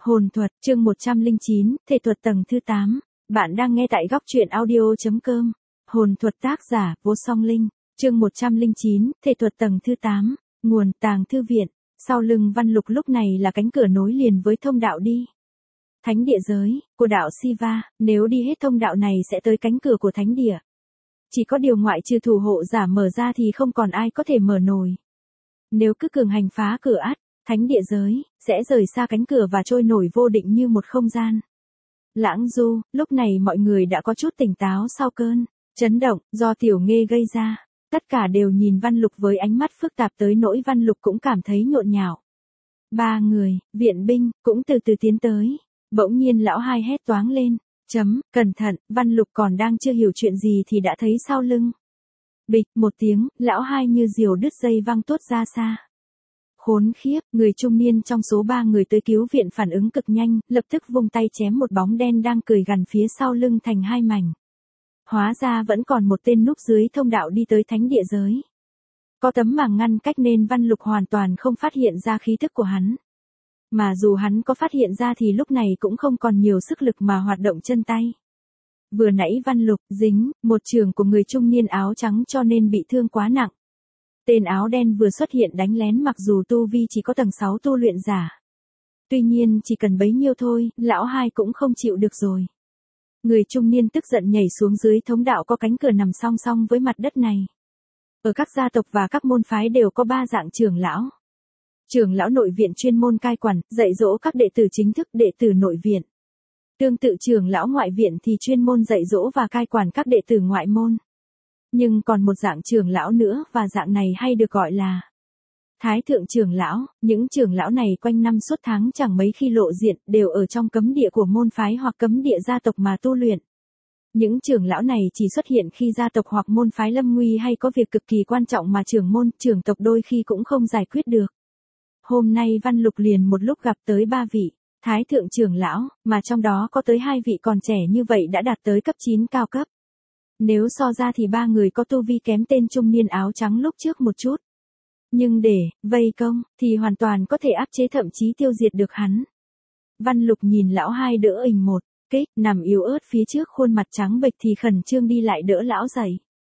Hồn thuật, chương 109, thể thuật tầng thứ 8. Bạn đang nghe tại góc truyện audio.com. Hồn thuật tác giả, Vô Song Linh. Chương 109, thể thuật tầng thứ 8. Nguồn tàng thư viện. Sau lưng Văn Lục lúc này là cánh cửa nối liền với thông đạo đi. Thánh địa giới, của đạo Siva, nếu đi hết thông đạo này sẽ tới cánh cửa của thánh địa. Chỉ có điều ngoại trừ thủ hộ giả mở ra thì không còn ai có thể mở nổi. Nếu cứ cường hành phá cửa ắt, thánh địa giới, sẽ rời xa cánh cửa và trôi nổi vô định như một không gian. Lãng Du, lúc này mọi người đã có chút tỉnh táo sau cơn chấn động do Tiểu Nghê gây ra. Tất cả đều nhìn Văn Lục với ánh mắt phức tạp tới nỗi Văn Lục cũng cảm thấy nhộn nhạo. Ba người, viện binh, cũng từ từ tiến tới. Bỗng nhiên lão hai hét toáng lên. Cẩn thận, Văn Lục còn đang chưa hiểu chuyện gì thì đã thấy sau lưng. Bịch, một tiếng, lão hai như diều đứt dây văng tuốt ra xa. Khốn khiếp, người trung niên trong số 3 người tới cứu viện phản ứng cực nhanh, lập tức vung tay chém một bóng đen đang cười gằn phía sau lưng thành hai mảnh. Hóa ra vẫn còn một tên núp dưới thông đạo đi tới thánh địa giới. Có tấm màng ngăn cách nên Văn Lục hoàn toàn không phát hiện ra khí thức của hắn. Mà dù hắn có phát hiện ra thì lúc này cũng không còn nhiều sức lực mà hoạt động chân tay. Vừa nãy Văn Lục dính một trường của người trung niên áo trắng cho nên bị thương quá nặng. Tên áo đen vừa xuất hiện đánh lén mặc dù tu vi chỉ có tầng 6 tu luyện giả. Tuy nhiên chỉ cần bấy nhiêu thôi, lão hai cũng không chịu được rồi. Người trung niên tức giận nhảy xuống dưới thông đạo có cánh cửa nằm song song với mặt đất này. Ở các gia tộc và các môn phái đều có 3 dạng trưởng lão. Trưởng lão nội viện chuyên môn cai quản, dạy dỗ các đệ tử chính thức, đệ tử nội viện. Tương tự trưởng lão ngoại viện thì chuyên môn dạy dỗ và cai quản các đệ tử ngoại môn. Nhưng còn một dạng trưởng lão nữa và dạng này hay được gọi là Thái thượng trưởng lão. Những trưởng lão này quanh năm suốt tháng chẳng mấy khi lộ diện, đều ở trong cấm địa của môn phái hoặc cấm địa gia tộc mà tu luyện. Những trưởng lão này chỉ xuất hiện khi gia tộc hoặc môn phái lâm nguy hay có việc cực kỳ quan trọng mà trưởng môn, trưởng tộc đôi khi cũng không giải quyết được. Hôm nay Văn Lục liền một lúc gặp tới 3 vị Thái thượng trưởng lão, mà trong đó có tới 2 vị còn trẻ như vậy đã đạt tới cấp 9 cao cấp. Nếu so ra thì 3 người có tu vi kém tên trung niên áo trắng lúc trước một chút. Nhưng để vây công thì hoàn toàn có thể áp chế thậm chí tiêu diệt được hắn. Văn Lục nhìn lão hai đỡ ình một kích, nằm yếu ớt phía trước khuôn mặt trắng bệch thì khẩn trương đi lại đỡ lão dậy.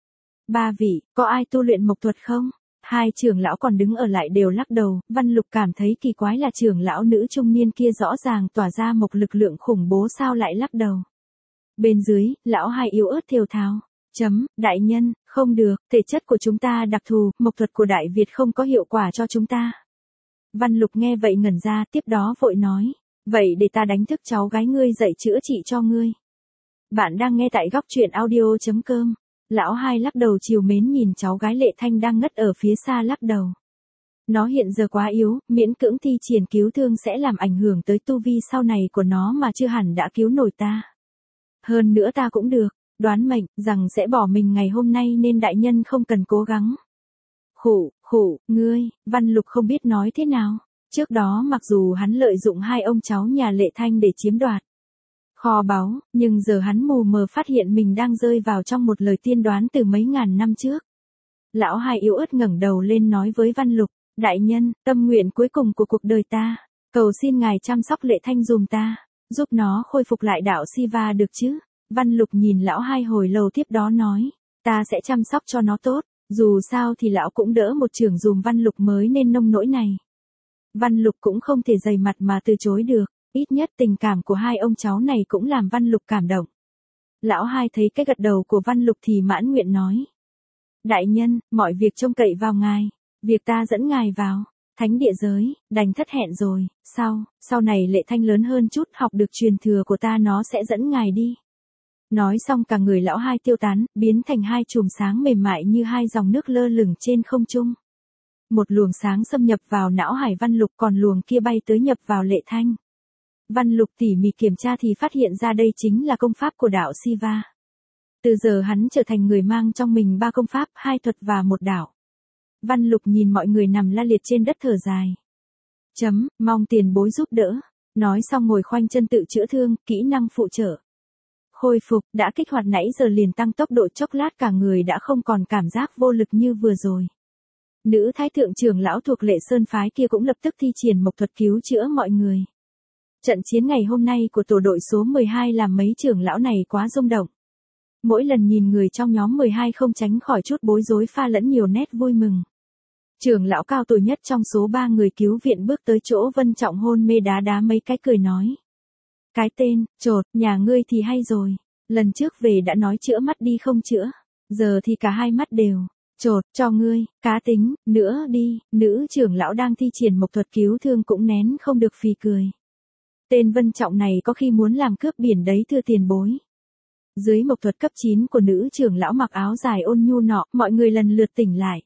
3 vị, có ai tu luyện mộc thuật không? 2 trưởng lão còn đứng ở lại đều lắc đầu. Văn Lục cảm thấy kỳ quái là trưởng lão nữ trung niên kia rõ ràng tỏa ra một lực lượng khủng bố sao lại lắc đầu. Bên dưới, lão hai yếu ớt thều thào. Đại nhân, không được, thể chất của chúng ta đặc thù, mộc thuật của Đại Việt không có hiệu quả cho chúng ta. Văn Lục nghe vậy ngẩn ra, tiếp đó vội nói, vậy để ta đánh thức cháu gái ngươi dậy chữa trị cho ngươi. Bạn đang nghe tại góc truyện audio.com. Lão hai lắc đầu trìu mến nhìn cháu gái Lệ Thanh đang ngất ở phía xa lắc đầu. Nó hiện giờ quá yếu, miễn cưỡng thi triển cứu thương sẽ làm ảnh hưởng tới tu vi sau này của nó mà chưa hẳn đã cứu nổi ta. Hơn nữa ta cũng được đoán mệnh, rằng sẽ bỏ mình ngày hôm nay nên đại nhân không cần cố gắng. Ngươi, Văn Lục không biết nói thế nào. Trước đó mặc dù hắn lợi dụng 2 ông cháu nhà Lệ Thanh để chiếm đoạt kho báu, nhưng giờ hắn mù mờ phát hiện mình đang rơi vào trong một lời tiên đoán từ mấy ngàn năm trước. Lão hai yếu ớt ngẩng đầu lên nói với Văn Lục, đại nhân, tâm nguyện cuối cùng của cuộc đời ta, cầu xin ngài chăm sóc Lệ Thanh dùm ta, giúp nó khôi phục lại đạo Siva được chứ? Văn Lục nhìn lão hai hồi lâu tiếp đó nói, ta sẽ chăm sóc cho nó tốt, dù sao thì lão cũng đỡ một trưởng dùm Văn Lục mới nên nông nỗi này. Văn Lục cũng không thể dày mặt mà từ chối được, ít nhất tình cảm của 2 ông cháu này cũng làm Văn Lục cảm động. Lão hai thấy cái gật đầu của Văn Lục thì mãn nguyện nói, đại nhân, mọi việc trông cậy vào ngài, việc ta dẫn ngài vào thánh địa giới, đành thất hẹn rồi, sau này Lệ Thanh lớn hơn chút học được truyền thừa của ta nó sẽ dẫn ngài đi. Nói xong cả người lão hai tiêu tán, biến thành 2 chùm sáng mềm mại như 2 dòng nước lơ lửng trên không trung. Một luồng sáng xâm nhập vào não hải Văn Lục, còn luồng kia bay tới nhập vào Lệ Thanh. Văn Lục tỉ mỉ kiểm tra thì phát hiện ra đây chính là công pháp của đạo Siva. Từ giờ hắn trở thành người mang trong mình 3 công pháp, 2 thuật và 1 đạo. Văn Lục nhìn mọi người nằm la liệt trên đất thở dài. Mong tiền bối giúp đỡ. Nói xong ngồi khoanh chân tự chữa thương, kỹ năng phụ trợ. Khôi phục, đã kích hoạt nãy giờ liền tăng tốc độ, chốc lát cả người đã không còn cảm giác vô lực như vừa rồi. Nữ thái thượng trưởng lão thuộc Lệ Sơn phái kia cũng lập tức thi triển mộc thuật cứu chữa mọi người. Trận chiến ngày hôm nay của tổ đội số 12 làm mấy trưởng lão này quá rung động. Mỗi lần nhìn người trong nhóm 12 không tránh khỏi chút bối rối pha lẫn nhiều nét vui mừng. Trưởng lão cao tuổi nhất trong số 3 người cứu viện bước tới chỗ Vân Trọng hôn mê đá mấy cái cười nói. Cái tên, chột, nhà ngươi thì hay rồi. Lần trước về đã nói chữa mắt đi không chữa. Giờ thì cả hai mắt đều. Chột, cho ngươi, cá tính, nữa đi. Nữ trưởng lão đang thi triển mộc thuật cứu thương cũng nén không được phì cười. Tên Vân Trọng này có khi muốn làm cướp biển đấy thưa tiền bối. Dưới mộc thuật cấp 9 của nữ trưởng lão mặc áo dài ôn nhu nọ, mọi người lần lượt tỉnh lại.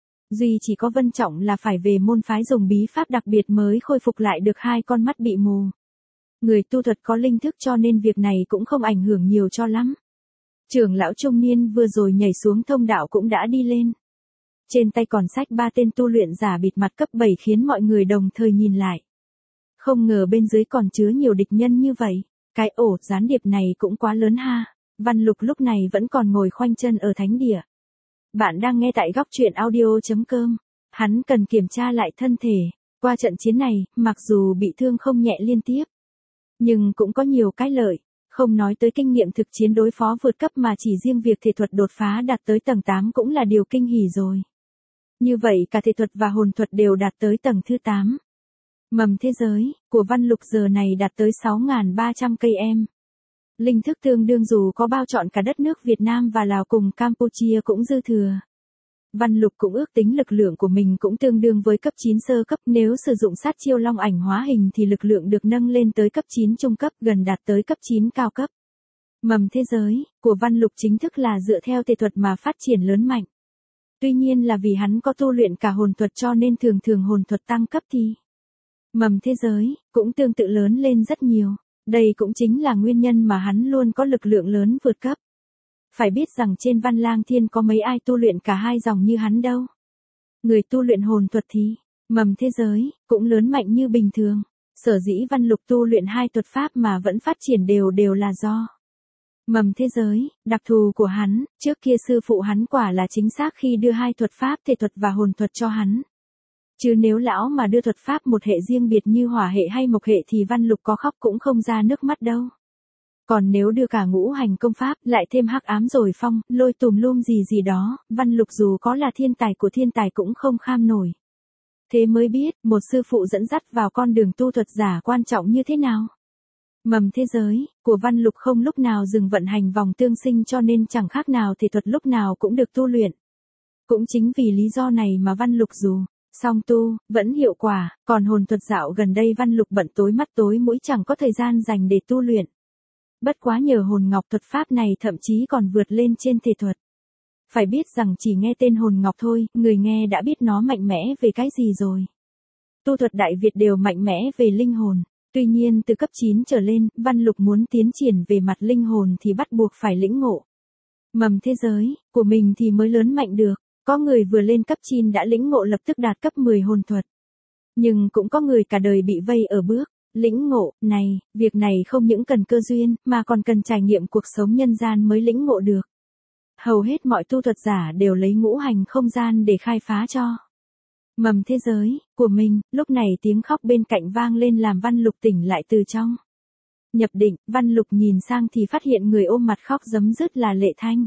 Duy chỉ có Vân Trọng là phải về môn phái dùng bí pháp đặc biệt mới khôi phục lại được hai con mắt bị mù. Người tu thuật có linh thức cho nên việc này cũng không ảnh hưởng nhiều cho lắm. Trưởng lão trung niên vừa rồi nhảy xuống thông đạo cũng đã đi lên. Trên tay còn xách 3 tên tu luyện giả bịt mặt cấp 7 khiến mọi người đồng thời nhìn lại. Không ngờ bên dưới còn chứa nhiều địch nhân như vậy. Cái ổ gián điệp này cũng quá lớn ha. Văn Lục lúc này vẫn còn ngồi khoanh chân ở thánh địa. Bạn đang nghe tại góc truyện audio.com. Hắn cần kiểm tra lại thân thể. Qua trận chiến này, mặc dù bị thương không nhẹ liên tiếp, nhưng cũng có nhiều cái lợi. Không nói tới kinh nghiệm thực chiến đối phó vượt cấp mà chỉ riêng việc thể thuật đột phá đạt tới tầng 8 cũng là điều kinh hỉ rồi. Như vậy cả thể thuật và hồn thuật đều đạt tới tầng thứ 8. Mầm thế giới của Văn Lục giờ này đạt tới 6.300 cây em. Linh thức tương đương dù có bao trọn cả đất nước Việt Nam và Lào cùng Campuchia cũng dư thừa. Văn Lục cũng ước tính lực lượng của mình cũng tương đương với cấp 9 sơ cấp, nếu sử dụng sát chiêu long ảnh hóa hình thì lực lượng được nâng lên tới cấp 9 trung cấp, gần đạt tới cấp 9 cao cấp. Mầm thế giới của Văn Lục chính thức là dựa theo thể thuật mà phát triển lớn mạnh. Tuy nhiên là vì hắn có tu luyện cả hồn thuật cho nên thường thường hồn thuật tăng cấp thì mầm thế giới cũng tương tự lớn lên rất nhiều. Đây cũng chính là nguyên nhân mà hắn luôn có lực lượng lớn vượt cấp. Phải biết rằng trên Văn Lang Thiên có mấy ai tu luyện cả hai dòng như hắn đâu. Người tu luyện hồn thuật thì mầm thế giới cũng lớn mạnh như bình thường. Sở dĩ Văn Lục tu luyện hai thuật pháp mà vẫn phát triển đều là do mầm thế giới, đặc thù của hắn. Trước kia sư phụ hắn quả là chính xác khi đưa hai thuật pháp thể thuật và hồn thuật cho hắn. Chứ nếu lão mà đưa thuật pháp một hệ riêng biệt như hỏa hệ hay mộc hệ thì Văn Lục có khóc cũng không ra nước mắt đâu. Còn nếu đưa cả ngũ hành công pháp, lại thêm hắc ám rồi phong, lôi tùm lum gì đó, Văn Lục dù có là thiên tài của thiên tài cũng không kham nổi. Thế mới biết, một sư phụ dẫn dắt vào con đường tu thuật giả quan trọng như thế nào. Mầm thế giới của Văn Lục không lúc nào dừng vận hành vòng tương sinh cho nên chẳng khác nào thể thuật lúc nào cũng được tu luyện. Cũng chính vì lý do này mà Văn Lục dù song tu, vẫn hiệu quả, còn hồn thuật dạo gần đây Văn Lục bận tối mắt tối mũi chẳng có thời gian dành để tu luyện. Bất quá nhờ hồn ngọc thuật pháp này thậm chí còn vượt lên trên thể thuật. Phải biết rằng chỉ nghe tên hồn ngọc thôi, người nghe đã biết nó mạnh mẽ về cái gì rồi. Tu thuật Đại Việt đều mạnh mẽ về linh hồn. Tuy nhiên từ cấp 9 trở lên, Văn Lục muốn tiến triển về mặt linh hồn thì bắt buộc phải lĩnh ngộ mầm thế giới của mình thì mới lớn mạnh được. Có người vừa lên cấp 9 đã lĩnh ngộ lập tức đạt cấp 10 hồn thuật. Nhưng cũng có người cả đời bị vây ở bước lĩnh ngộ này. Việc này không những cần cơ duyên mà còn cần trải nghiệm cuộc sống nhân gian mới lĩnh ngộ được. Hầu hết mọi tu thuật giả đều lấy ngũ hành không gian để khai phá cho mầm thế giới của mình. Lúc này tiếng khóc bên cạnh vang lên làm Văn Lục tỉnh lại từ trong nhập định. Văn Lục nhìn sang thì phát hiện người ôm mặt khóc rấm rứt là Lệ Thanh.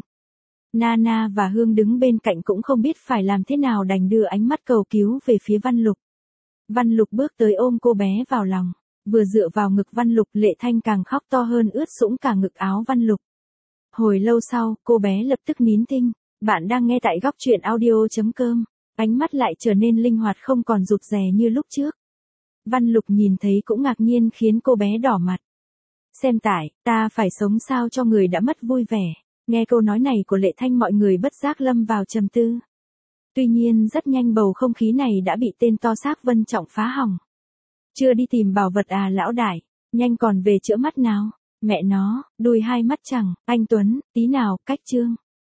Nana và Hương đứng bên cạnh cũng không biết phải làm thế nào đành đưa ánh mắt cầu cứu về phía Văn Lục. Văn Lục bước tới ôm cô bé vào lòng. Vừa dựa vào ngực Văn Lục, Lệ Thanh càng khóc to hơn, ướt sũng cả ngực áo Văn Lục. Hồi lâu sau, cô bé lập tức nín thinh. Bạn đang nghe tại góc truyện audio.com. Ánh mắt lại trở nên linh hoạt không còn rụt rè như lúc trước. Văn Lục nhìn thấy cũng ngạc nhiên khiến cô bé đỏ mặt. Xem tải, ta phải sống sao cho người đã mất vui vẻ. Nghe câu nói này của Lệ Thanh mọi người bất giác lâm vào trầm tư. Tuy nhiên rất nhanh bầu không khí này đã bị tên to xác Vân Trọng phá hỏng. Chưa đi tìm bảo vật à lão đại, nhanh còn về chữa mắt nào. Mẹ nó, đùi hai mắt chẳng, anh Tuấn, tí nào, cách chương.